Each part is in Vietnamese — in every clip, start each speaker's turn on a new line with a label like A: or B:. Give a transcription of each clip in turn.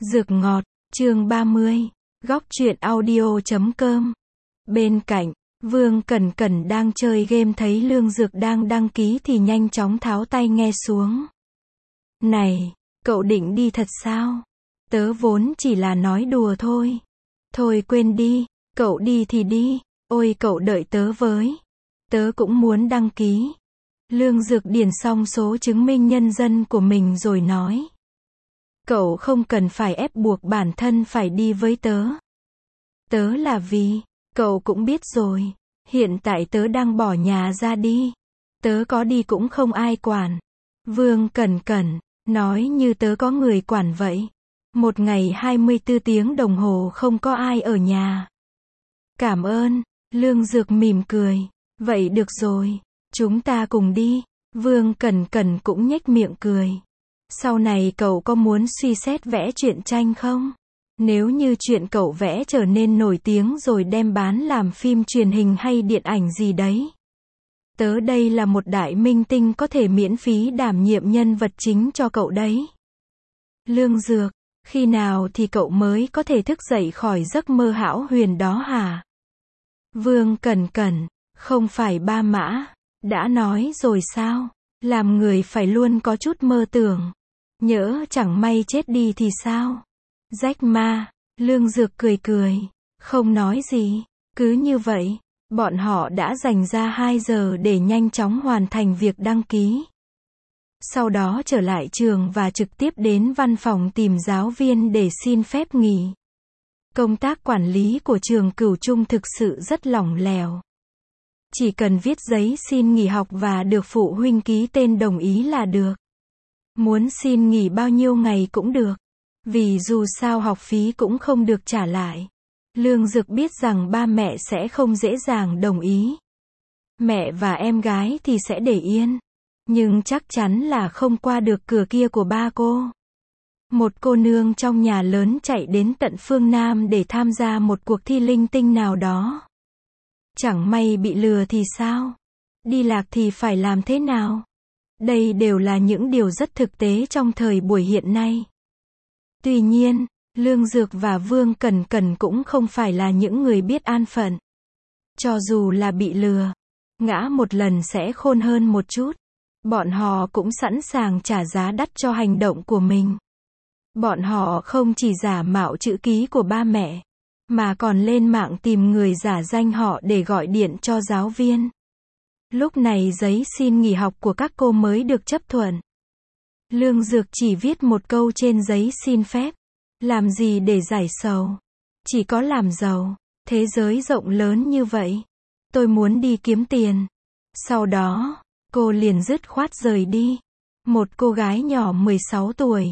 A: Dược ngọt, chương 30, góc truyện audio.com. Bên cạnh, Vương Cẩn Cẩn đang chơi game thấy Lương Dược đang đăng ký thì nhanh chóng tháo tai nghe xuống. Này, cậu định đi thật sao? Tớ vốn chỉ là nói đùa thôi. Thôi quên đi, cậu đi thì đi, ôi cậu đợi tớ với. Tớ cũng muốn đăng ký. Lương Dược điền xong số chứng minh nhân dân của mình rồi nói. Cậu không cần phải ép buộc bản thân phải đi với tớ. Tớ là vì, cậu cũng biết rồi, hiện tại tớ đang bỏ nhà ra đi. Tớ có đi cũng không ai quản. Vương Cẩn Cẩn, nói như tớ có người quản vậy. Một ngày 24 tiếng đồng hồ không có ai ở nhà. Cảm ơn, Lương Dược mỉm cười. Vậy được rồi, chúng ta cùng đi. Vương Cẩn Cẩn cũng nhếch miệng cười. Sau này cậu có muốn suy xét vẽ truyện tranh không? Nếu như chuyện cậu vẽ trở nên nổi tiếng rồi đem bán làm phim truyền hình hay điện ảnh gì đấy. Tớ đây là một đại minh tinh có thể miễn phí đảm nhiệm nhân vật chính cho cậu đấy. Lương Dược, khi nào thì cậu mới có thể thức dậy khỏi giấc mơ hão huyền đó hả? Vương Cẩn Cẩn, không phải ba mã, đã nói rồi sao? Làm người phải luôn có chút mơ tưởng. Nhỡ chẳng may chết đi thì sao? Rách ma, Lương Dược cười cười, không nói gì. Cứ như vậy, bọn họ đã dành ra 2 giờ để nhanh chóng hoàn thành việc đăng ký. Sau đó trở lại trường và trực tiếp đến văn phòng tìm giáo viên để xin phép nghỉ. Công tác quản lý của trường Cửu Trung thực sự rất lỏng lẻo. Chỉ cần viết giấy xin nghỉ học và được phụ huynh ký tên đồng ý là được. Muốn xin nghỉ bao nhiêu ngày cũng được. Vì dù sao học phí cũng không được trả lại. Lương Dược biết rằng ba mẹ sẽ không dễ dàng đồng ý. Mẹ và em gái thì sẽ để yên. Nhưng chắc chắn là không qua được cửa kia của ba cô. Một cô nương trong nhà lớn chạy đến tận phương Nam để tham gia một cuộc thi linh tinh nào đó. Chẳng may bị lừa thì sao? Đi lạc thì phải làm thế nào? Đây đều là những điều rất thực tế trong thời buổi hiện nay. Tuy nhiên, Lương Dược và Vương Cẩn Cẩn cũng không phải là những người biết an phận. Cho dù là bị lừa, ngã một lần sẽ khôn hơn một chút. Bọn họ cũng sẵn sàng trả giá đắt cho hành động của mình. Bọn họ không chỉ giả mạo chữ ký của ba mẹ, mà còn lên mạng tìm người giả danh họ để gọi điện cho giáo viên. Lúc này giấy xin nghỉ học của các cô mới được chấp thuận. Lương Dược chỉ viết một câu trên giấy xin phép. Làm gì để giải sầu? Chỉ có làm giàu. Thế giới rộng lớn như vậy. Tôi muốn đi kiếm tiền. Sau đó, cô liền dứt khoát rời đi. Một cô gái nhỏ 16 tuổi.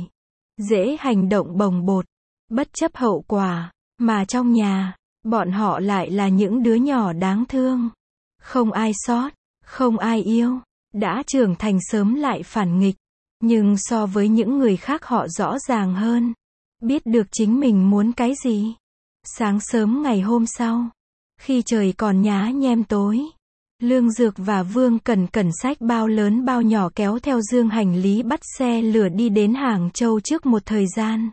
A: Dễ hành động bồng bột. Bất chấp hậu quả. Mà trong nhà, bọn họ lại là những đứa nhỏ đáng thương. Không ai sót. Không ai yêu. Đã trưởng thành sớm lại phản nghịch. Nhưng so với những người khác họ rõ ràng hơn. Biết được chính mình muốn cái gì. Sáng sớm ngày hôm sau, khi trời còn nhá nhem tối, Lương Dược và Vương Cẩn Cẩn xách bao lớn bao nhỏ kéo theo dương hành lý bắt xe lửa đi đến Hàng Châu trước một thời gian.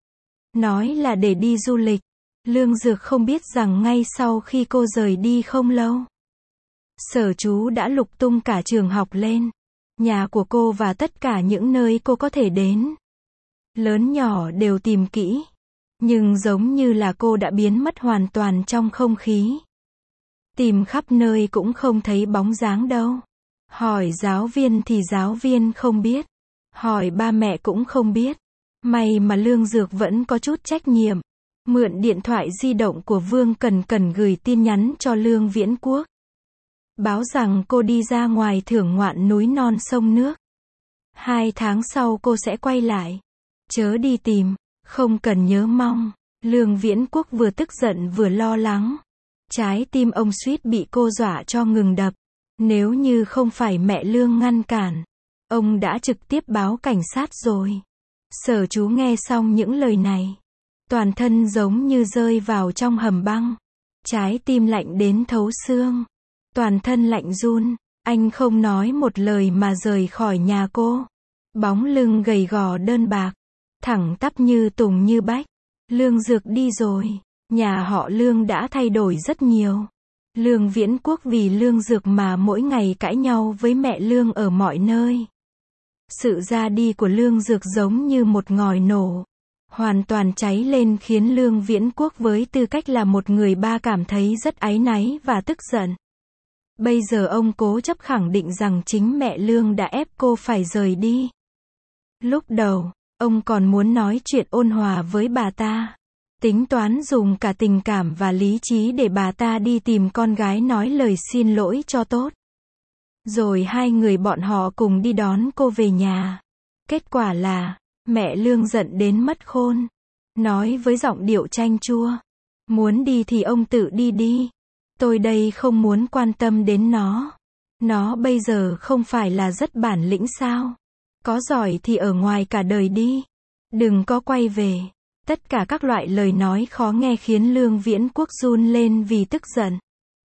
A: Nói là để đi du lịch. Lương Dược không biết rằng ngay sau khi cô rời đi không lâu, Sở Chú đã lục tung cả trường học lên. Nhà của cô và tất cả những nơi cô có thể đến. Lớn nhỏ đều tìm kỹ. Nhưng giống như là cô đã biến mất hoàn toàn trong không khí. Tìm khắp nơi cũng không thấy bóng dáng đâu. Hỏi giáo viên thì giáo viên không biết. Hỏi ba mẹ cũng không biết. May mà Lương Dược vẫn có chút trách nhiệm. Mượn điện thoại di động của Vương Cẩn Cẩn gửi tin nhắn cho Lương Viễn Quốc. Báo rằng cô đi ra ngoài thưởng ngoạn núi non sông nước. 2 tháng sau cô sẽ quay lại. Chớ đi tìm, không cần nhớ mong. Lương Viễn Quốc vừa tức giận vừa lo lắng. Trái tim ông suýt bị cô dọa cho ngừng đập. Nếu như không phải mẹ Lương ngăn cản, ông đã trực tiếp báo cảnh sát rồi. Sở Chú nghe xong những lời này, toàn thân giống như rơi vào trong hầm băng. Trái tim lạnh đến thấu xương. Toàn thân lạnh run, anh không nói một lời mà rời khỏi nhà cô. Bóng lưng gầy gò đơn bạc, thẳng tắp như tùng như bách. Lương Dược đi rồi, nhà họ Lương đã thay đổi rất nhiều. Lương Viễn Quốc vì Lương Dược mà mỗi ngày cãi nhau với mẹ Lương ở mọi nơi. Sự ra đi của Lương Dược giống như một ngòi nổ, hoàn toàn cháy lên khiến Lương Viễn Quốc với tư cách là một người ba cảm thấy rất áy náy và tức giận. Bây giờ ông cố chấp khẳng định rằng chính mẹ Lương đã ép cô phải rời đi. Lúc đầu, ông còn muốn nói chuyện ôn hòa với bà ta, tính toán dùng cả tình cảm và lý trí để bà ta đi tìm con gái nói lời xin lỗi cho tốt. Rồi hai người bọn họ cùng đi đón cô về nhà. Kết quả là, mẹ Lương giận đến mất khôn, nói với giọng điệu chanh chua. Muốn đi thì ông tự đi đi. Tôi đây không muốn quan tâm đến nó. Nó bây giờ không phải là rất bản lĩnh sao? Có giỏi thì ở ngoài cả đời đi. Đừng có quay về. Tất cả các loại lời nói khó nghe khiến Lương Viễn Quốc run lên vì tức giận.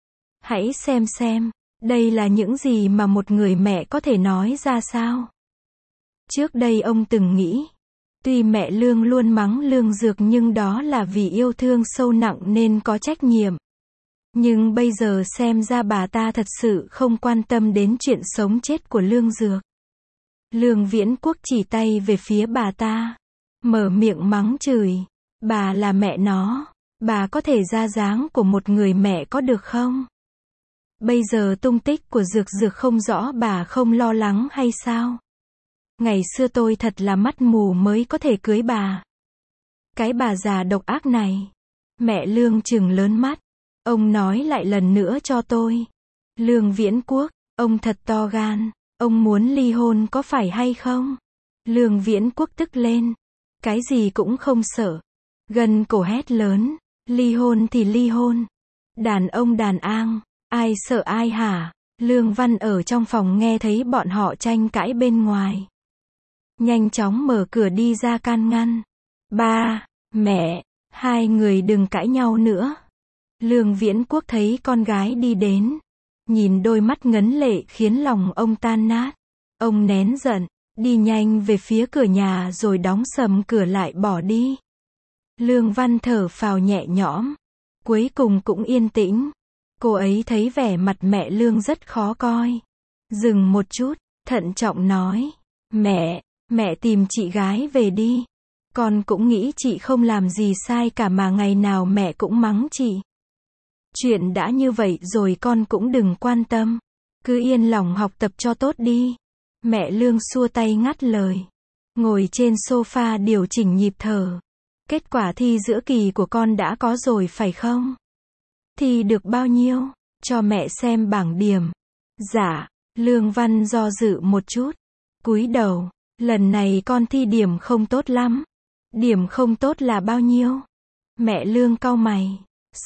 A: Hãy xem, đây là những gì mà một người mẹ có thể nói ra sao? Trước đây ông từng nghĩ, tuy mẹ Lương luôn mắng Lương Dược nhưng đó là vì yêu thương sâu nặng nên có trách nhiệm. Nhưng bây giờ xem ra bà ta thật sự không quan tâm đến chuyện sống chết của Lương Dược. Lương Viễn Quốc chỉ tay về phía bà ta, mở miệng mắng chửi. Bà là mẹ nó, bà có thể ra dáng của một người mẹ có được không? Bây giờ tung tích của Dược Dược không rõ, bà không lo lắng hay sao? Ngày xưa tôi thật là mắt mù mới có thể cưới bà. Cái bà già độc ác này. Mẹ Lương trừng lớn mắt. Ông nói lại lần nữa cho tôi. Lương Viễn Quốc, ông thật to gan. Ông muốn ly hôn có phải hay không? Lương Viễn Quốc tức lên. Cái gì cũng không sợ. Gân cổ hét lớn. Ly hôn thì ly hôn. Đàn ông đàn an. Ai sợ ai hả? Lương Văn ở trong phòng nghe thấy bọn họ tranh cãi bên ngoài. Nhanh chóng mở cửa đi ra can ngăn. Ba, mẹ, hai người đừng cãi nhau nữa. Lương Viễn Quốc thấy con gái đi đến. Nhìn đôi mắt ngấn lệ khiến lòng ông tan nát. Ông nén giận, đi nhanh về phía cửa nhà rồi đóng sầm cửa lại bỏ đi. Lương Văn thở phào nhẹ nhõm. Cuối cùng cũng yên tĩnh. Cô ấy thấy vẻ mặt mẹ Lương rất khó coi. Dừng một chút, thận trọng nói. Mẹ tìm chị gái về đi. Con cũng nghĩ chị không làm gì sai cả mà ngày nào mẹ cũng mắng chị. Chuyện đã như vậy rồi con cũng đừng quan tâm. Cứ yên lòng học tập cho tốt đi. Mẹ Lương xua tay ngắt lời. Ngồi trên sofa điều chỉnh nhịp thở. Kết quả thi giữa kỳ của con đã có rồi phải không? Thi được bao nhiêu? Cho mẹ xem bảng điểm. Dạ, Lương Văn do dự một chút. Cúi đầu. Lần này con thi điểm không tốt lắm. Điểm không tốt là bao nhiêu? Mẹ Lương cau mày.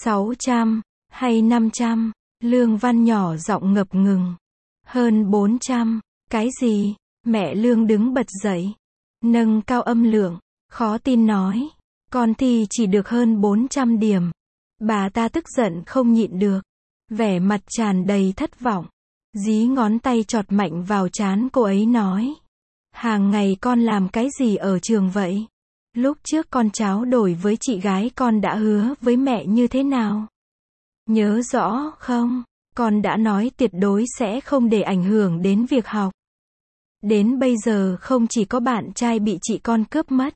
A: 600, hay 500? Lương Văn nhỏ giọng ngập ngừng. Hơn 400. Cái gì? Mẹ Lương đứng bật dậy. Nâng cao âm lượng. Khó tin nói. Con thi chỉ được hơn 400 điểm. Bà ta tức giận không nhịn được. Vẻ mặt tràn đầy thất vọng. Dí ngón tay chọt mạnh vào trán cô ấy nói. Hàng ngày con làm cái gì ở trường vậy? Lúc trước con tráo đổi với chị gái con đã hứa với mẹ như thế nào? Nhớ rõ không? Con đã nói tuyệt đối sẽ không để ảnh hưởng đến việc học. Đến bây giờ không chỉ có bạn trai bị chị con cướp mất,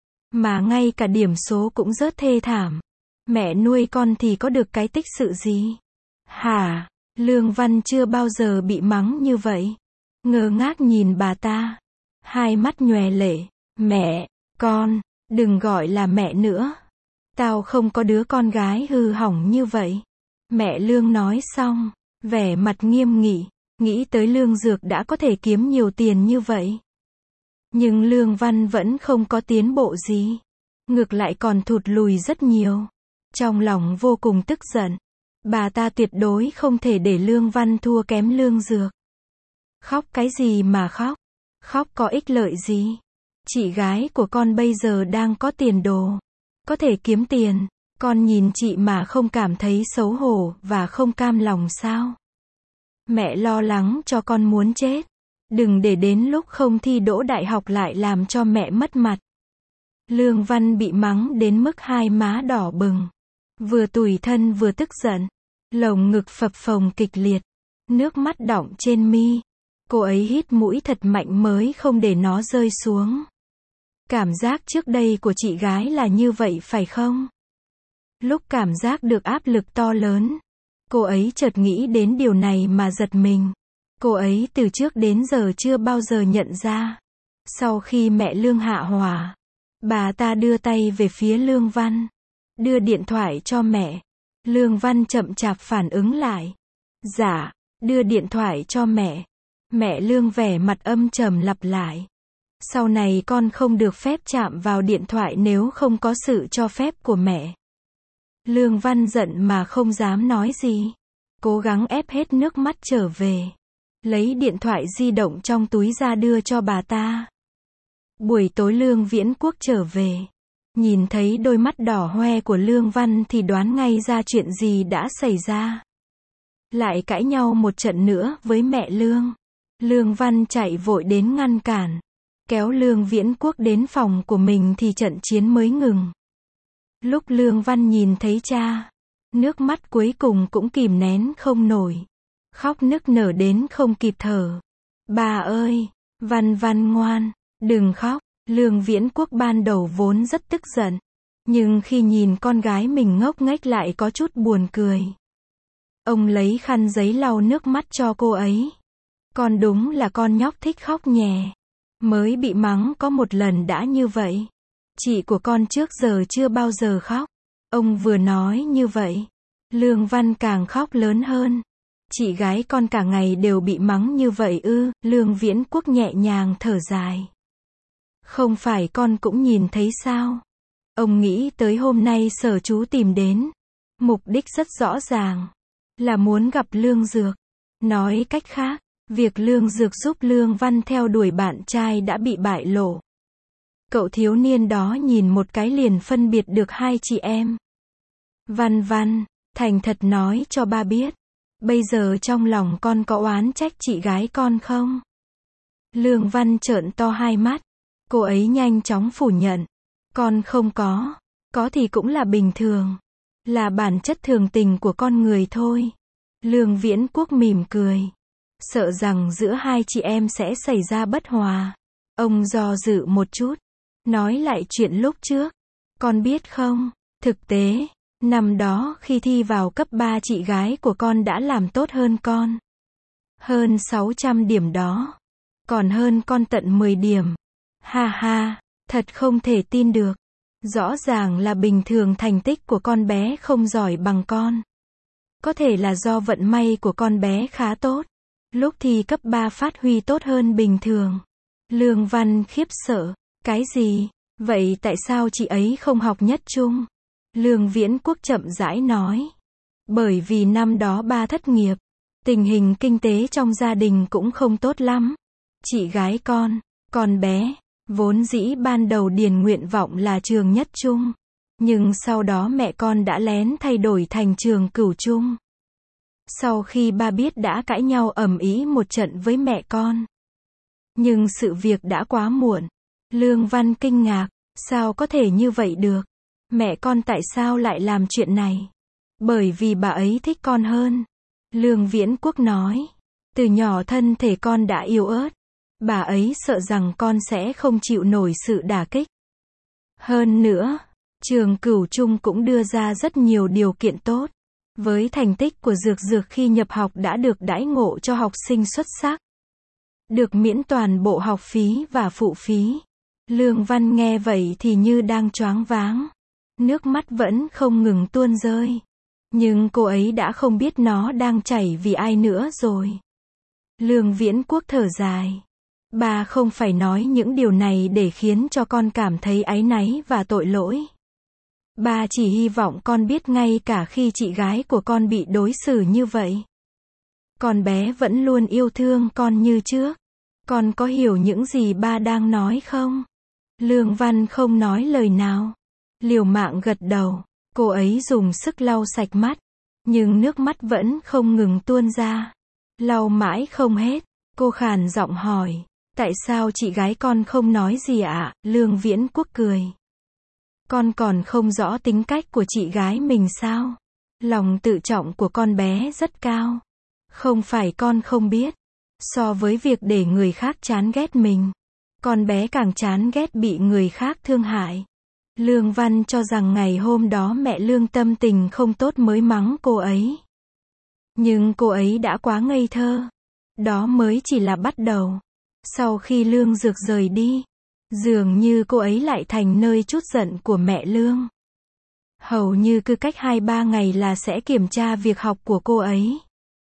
A: mà ngay cả điểm số cũng rớt thê thảm. Mẹ nuôi con thì có được cái tích sự gì? Hả? Lương Văn chưa bao giờ bị mắng như vậy. Ngơ ngác nhìn bà ta. Hai mắt nhòe lệ. Mẹ, con, đừng gọi là mẹ nữa. Tao không có đứa con gái hư hỏng như vậy. Mẹ Lương nói xong, vẻ mặt nghiêm nghị, nghĩ tới Lương Dược đã có thể kiếm nhiều tiền như vậy. Nhưng Lương Văn vẫn không có tiến bộ gì. Ngược lại còn thụt lùi rất nhiều. Trong lòng vô cùng tức giận. Bà ta tuyệt đối không thể để Lương Văn thua kém Lương Dược. Khóc cái gì mà khóc? Khóc có ích lợi gì? Chị gái của con bây giờ đang có tiền đồ. Có thể kiếm tiền. Con nhìn chị mà không cảm thấy xấu hổ và không cam lòng sao? Mẹ lo lắng cho con muốn chết. Đừng để đến lúc không thi đỗ đại học lại làm cho mẹ mất mặt. Lương Văn bị mắng đến mức hai má đỏ bừng. Vừa tủi thân vừa tức giận. Lồng ngực phập phồng kịch liệt. Nước mắt đọng trên mi. Cô ấy hít mũi thật mạnh mới không để nó rơi xuống. Cảm giác trước đây của chị gái là như vậy phải không? Lúc cảm giác được áp lực to lớn, cô ấy chợt nghĩ đến điều này mà giật mình. Cô ấy từ trước đến giờ chưa bao giờ nhận ra. Sau khi mẹ Lương hạ hỏa, bà ta đưa tay về phía Lương Văn, đưa điện thoại cho mẹ. Lương Văn chậm chạp phản ứng lại. Dạ, đưa điện thoại cho mẹ. Mẹ Lương vẻ mặt âm trầm lặp lại. Sau này con không được phép chạm vào điện thoại nếu không có sự cho phép của mẹ. Lương Văn giận mà không dám nói gì. Cố gắng ép hết nước mắt trở về. Lấy điện thoại di động trong túi ra đưa cho bà ta. Buổi tối Lương Viễn Quốc trở về. Nhìn thấy đôi mắt đỏ hoe của Lương Văn thì đoán ngay ra chuyện gì đã xảy ra. Lại cãi nhau một trận nữa với mẹ Lương. Lương Văn chạy vội đến ngăn cản. Kéo Lương Viễn Quốc đến phòng của mình thì trận chiến mới ngừng. Lúc Lương Văn nhìn thấy cha, nước mắt cuối cùng cũng kìm nén không nổi. Khóc nức nở đến không kịp thở. Bà ơi, Văn Văn ngoan, đừng khóc. Lương Viễn Quốc ban đầu vốn rất tức giận. Nhưng khi nhìn con gái mình ngốc nghếch lại có chút buồn cười. Ông lấy khăn giấy lau nước mắt cho cô ấy. Con đúng là con nhóc thích khóc nhè. Mới bị mắng có một lần đã như vậy. Chị của con trước giờ chưa bao giờ khóc. Ông vừa nói như vậy. Lương Văn càng khóc lớn hơn. Chị gái con cả ngày đều bị mắng như vậy ư? Lương Viễn Quốc nhẹ nhàng thở dài. Không phải con cũng nhìn thấy sao? Ông nghĩ tới hôm nay Sở chú tìm đến. Mục đích rất rõ ràng. Là muốn gặp Lương Dược. Nói cách khác, việc Lương Dược giúp Lương Văn theo đuổi bạn trai đã bị bại lộ. Cậu thiếu niên đó nhìn một cái liền phân biệt được hai chị em. Văn Văn, thành thật nói cho ba biết. Bây giờ trong lòng con có oán trách chị gái con không? Lương Văn trợn to hai mắt. Cô ấy nhanh chóng phủ nhận. Con không có. Có thì cũng là bình thường. Là bản chất thường tình của con người thôi. Lương Viễn Quốc mỉm cười. Sợ rằng giữa hai chị em sẽ xảy ra bất hòa. Ông do dự một chút. Nói lại chuyện lúc trước. Con biết không, thực tế, năm đó khi thi vào cấp 3 chị gái của con đã làm tốt hơn con. Hơn 600 điểm đó. Còn hơn con tận 10 điểm. Ha ha, thật không thể tin được. Rõ ràng là bình thường thành tích của con bé không giỏi bằng con. Có thể là do vận may của con bé khá tốt. Lúc thi cấp 3 phát huy tốt hơn bình thường. Lương Văn khiếp sợ. Cái gì? Vậy tại sao chị ấy không học nhất trung? Lương Viễn Quốc chậm rãi nói. Bởi vì năm đó ba thất nghiệp. Tình hình kinh tế trong gia đình cũng không tốt lắm. Chị gái con bé, vốn dĩ ban đầu điền nguyện vọng là trường nhất trung. Nhưng sau đó mẹ con đã lén thay đổi thành trường cửu trung. Sau khi ba biết đã cãi nhau ầm ĩ một trận với mẹ con. Nhưng sự việc đã quá muộn. Lương Văn kinh ngạc, sao có thể như vậy được? Mẹ con tại sao lại làm chuyện này? Bởi vì bà ấy thích con hơn. Lương Viễn Quốc nói, từ nhỏ thân thể con đã yếu ớt. Bà ấy sợ rằng con sẽ không chịu nổi sự đả kích. Hơn nữa, trường cửu trung cũng đưa ra rất nhiều điều kiện tốt. Với thành tích của Dược Dược khi nhập học đã được đãi ngộ cho học sinh xuất sắc. Được miễn toàn bộ học phí và phụ phí. Lương Văn nghe vậy thì như đang choáng váng. Nước mắt vẫn không ngừng tuôn rơi. Nhưng cô ấy đã không biết nó đang chảy vì ai nữa rồi. Lương Viễn Quốc thở dài. Bà không phải nói những điều này để khiến cho con cảm thấy áy náy và tội lỗi. Bà chỉ hy vọng con biết ngay cả khi chị gái của con bị đối xử như vậy. Con bé vẫn luôn yêu thương con như trước. Con có hiểu những gì ba đang nói không? Lương Văn không nói lời nào. Liều mạng gật đầu. Cô ấy dùng sức lau sạch mắt. Nhưng nước mắt vẫn không ngừng tuôn ra. Lau mãi không hết. Cô khàn giọng hỏi. Tại sao chị gái con không nói gì ạ? Lương Viễn Quốc cười. Con còn không rõ tính cách của chị gái mình sao? Lòng tự trọng của con bé rất cao. Không phải con không biết. So với việc để người khác chán ghét mình, con bé càng chán ghét bị người khác thương hại. Lương Văn cho rằng ngày hôm đó mẹ Lương tâm tình không tốt mới mắng cô ấy. Nhưng cô ấy đã quá ngây thơ. Đó mới chỉ là bắt đầu. Sau khi Lương Dược rời đi, dường như cô ấy lại thành nơi trút giận của mẹ Lương. Hầu như cứ cách 2-3 ngày là sẽ kiểm tra việc học của cô ấy.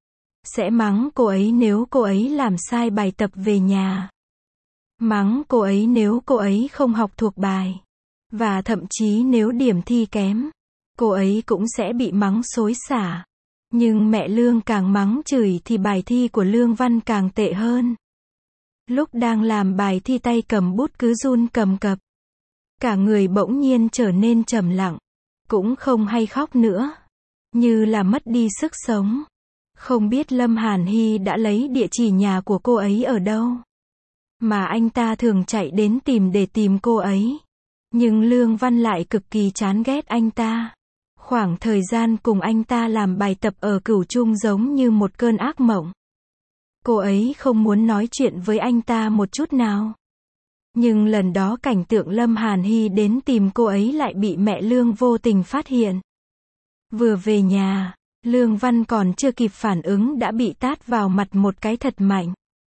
A: Sẽ mắng cô ấy nếu cô ấy làm sai bài tập về nhà. Mắng cô ấy nếu cô ấy không học thuộc bài. Và thậm chí nếu điểm thi kém, cô ấy cũng sẽ bị mắng xối xả. Nhưng mẹ Lương càng mắng chửi thì bài thi của Lương Văn càng tệ hơn. Lúc đang làm bài thi tay cầm bút cứ run cầm cập. Cả người bỗng nhiên trở nên trầm lặng. Cũng không hay khóc nữa. Như là mất đi sức sống. Không biết Lâm Hàn Hy đã lấy địa chỉ nhà của cô ấy ở đâu. Mà anh ta thường chạy đến tìm để tìm cô ấy. Nhưng Lương Văn lại cực kỳ chán ghét anh ta. Khoảng thời gian cùng anh ta làm bài tập ở Cửu Trung giống như một cơn ác mộng. Cô ấy không muốn nói chuyện với anh ta một chút nào. Nhưng lần đó cảnh tượng Lâm Hàn Hy đến tìm cô ấy lại bị mẹ Lương vô tình phát hiện. Vừa về nhà, Lương Văn còn chưa kịp phản ứng đã bị tát vào mặt một cái thật mạnh.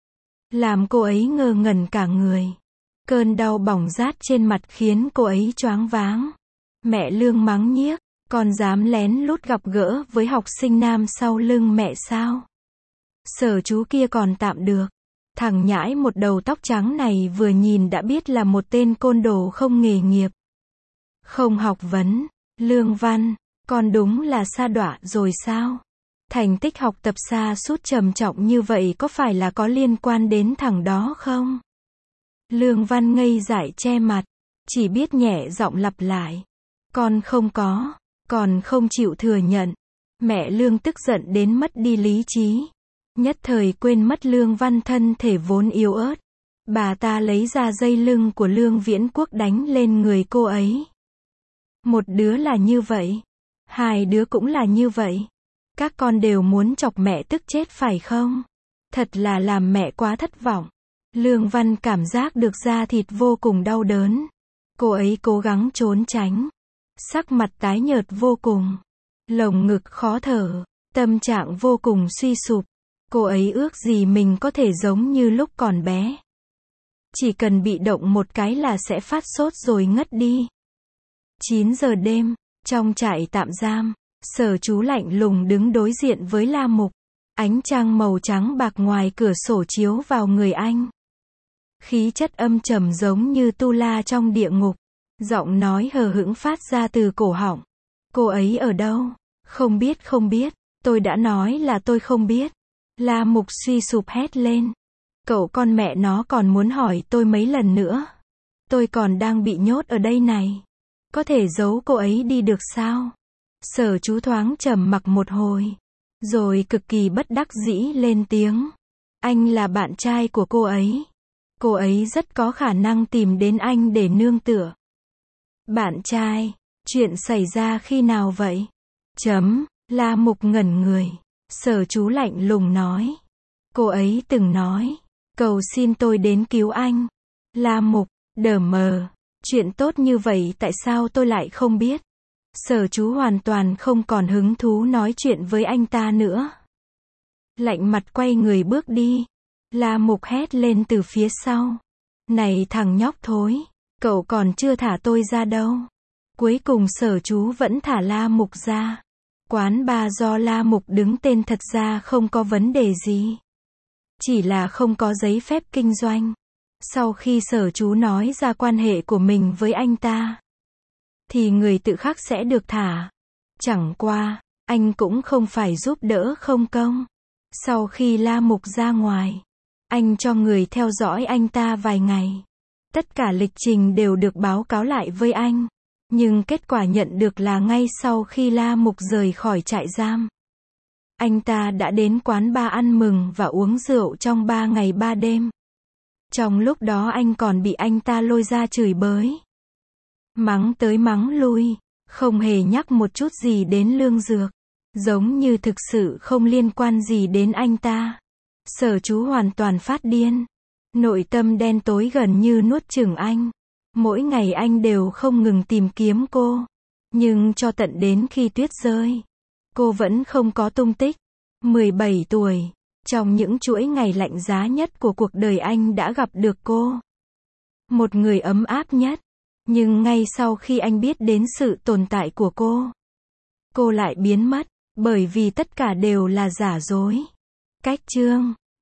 A: Làm cô ấy ngơ ngẩn cả người. Cơn đau bỏng rát trên mặt khiến cô ấy choáng váng. Mẹ Lương mắng nhiếc, con dám lén lút gặp gỡ với học sinh nam sau lưng mẹ sao? Sở chú kia còn tạm được. Thằng nhãi một đầu tóc trắng này vừa nhìn đã biết là một tên côn đồ không nghề nghiệp. Không học vấn. Lương Văn, con đúng là sa đọa rồi sao? Thành tích học tập sa sút trầm trọng như vậy có phải là có liên quan đến thằng đó không? Lương Văn ngây dại che mặt, chỉ biết nhẹ giọng lặp lại. Con không có, còn không chịu thừa nhận. Mẹ Lương tức giận đến mất đi lý trí. Nhất thời quên mất Lương Văn thân thể vốn yếu ớt. Bà ta lấy ra dây lưng của Lương Viễn Quốc đánh lên người cô ấy. Một đứa là như vậy. Hai đứa cũng là như vậy. Các con đều muốn chọc mẹ tức chết phải không? Thật là làm mẹ quá thất vọng. Lương Văn cảm giác được da thịt vô cùng đau đớn. Cô ấy cố gắng trốn tránh. Sắc mặt tái nhợt vô cùng. Lồng ngực khó thở. Tâm trạng vô cùng suy sụp. Cô ấy ước gì mình có thể giống như lúc còn bé. Chỉ cần bị động một cái là sẽ phát sốt rồi ngất đi. 9 giờ đêm, trong trại tạm giam, Sở Chú lạnh lùng đứng đối diện với La Mục. Ánh trăng màu trắng bạc ngoài cửa sổ chiếu vào người anh. Khí chất âm trầm giống như tu la trong địa ngục. Giọng nói hờ hững phát ra từ cổ họng. Cô ấy ở đâu? Không biết, tôi đã nói là tôi không biết. La Mục suy sụp hét lên. Cậu con mẹ nó còn muốn hỏi tôi mấy lần nữa. Tôi còn đang bị nhốt ở đây này. Có thể giấu cô ấy đi được sao? Sở Chú thoáng trầm mặc một hồi. Rồi cực kỳ bất đắc dĩ lên tiếng. Anh là bạn trai của cô ấy. Cô ấy rất có khả năng tìm đến anh để nương tựa. Bạn trai? Chuyện xảy ra khi nào vậy? La Mục ngẩn người. Sở Chú lạnh lùng nói. Cô ấy từng nói. Cầu xin tôi đến cứu anh. La Mục, đờ mờ. Chuyện tốt như vậy tại sao tôi lại không biết? Sở Chú hoàn toàn không còn hứng thú nói chuyện với anh ta nữa. Lạnh mặt quay người bước đi. La Mục hét lên từ phía sau. Này thằng nhóc thối, cậu còn chưa thả tôi ra đâu. Cuối cùng Sở Chú vẫn thả La Mục ra. Quán bar do La Mục đứng tên thật ra không có vấn đề gì. Chỉ là không có giấy phép kinh doanh. Sau khi Sở Chú nói ra quan hệ của mình với anh ta, thì người tự khắc sẽ được thả. Chẳng qua, anh cũng không phải giúp đỡ không công. Sau khi La Mục ra ngoài, anh cho người theo dõi anh ta vài ngày. Tất cả lịch trình đều được báo cáo lại với anh. Nhưng kết quả nhận được là ngay sau khi La Mục rời khỏi trại giam, anh ta đã đến quán bar ăn mừng và uống rượu trong 3 ngày 3 đêm. Trong lúc đó anh còn bị anh ta lôi ra chửi bới. Mắng tới mắng lui, không hề nhắc một chút gì đến Lương Dược. Giống như thực sự không liên quan gì đến anh ta. Sở Chú hoàn toàn phát điên. Nội tâm đen tối gần như nuốt chửng anh. Mỗi ngày anh đều không ngừng tìm kiếm cô. Nhưng cho tận đến khi tuyết rơi, cô vẫn không có tung tích. 17 tuổi, trong những chuỗi ngày lạnh giá nhất của cuộc đời anh đã gặp được cô. Một người ấm áp nhất. Nhưng ngay sau khi anh biết đến sự tồn tại của cô lại biến mất, bởi vì tất cả đều là giả dối. Cách chương